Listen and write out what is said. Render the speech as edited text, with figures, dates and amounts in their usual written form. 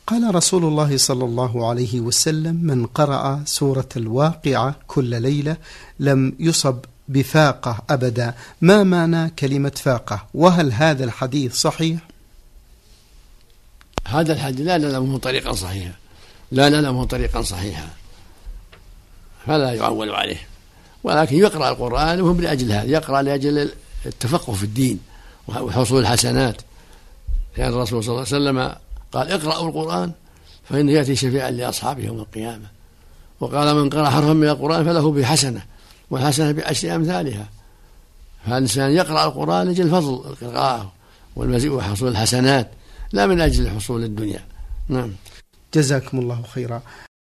قال رسول الله صلى الله عليه وسلم: من قرأ سورة الواقعة كل ليلة لم يصب بفاقة أبدا. ما معنى كلمة فاقة؟ وهل هذا الحديث صحيح؟ هذا الحديث لا نعلمه طريقا صحيحا، فلا يعول عليه، ولكن يقرأ القرآن وهم لأجل هذا، يقرأ لأجل التفقه في الدين وحصول الحسنات، لأن الرسول صلى الله عليه وسلم قال: اقرأوا القرآن فإنه يأتي شفيعا لأصحابه يوم القيامة. وقال: من قرأ حرفا من القرآن فله بحسنة، والحسنة بعشر أمثالها. فالإنسان يقرأ القرآن لأجل فضل القراءة والمزيد وحصول الحسنات، لا من أجل حصول الدنيا. نعم. جزاكم الله خيرا.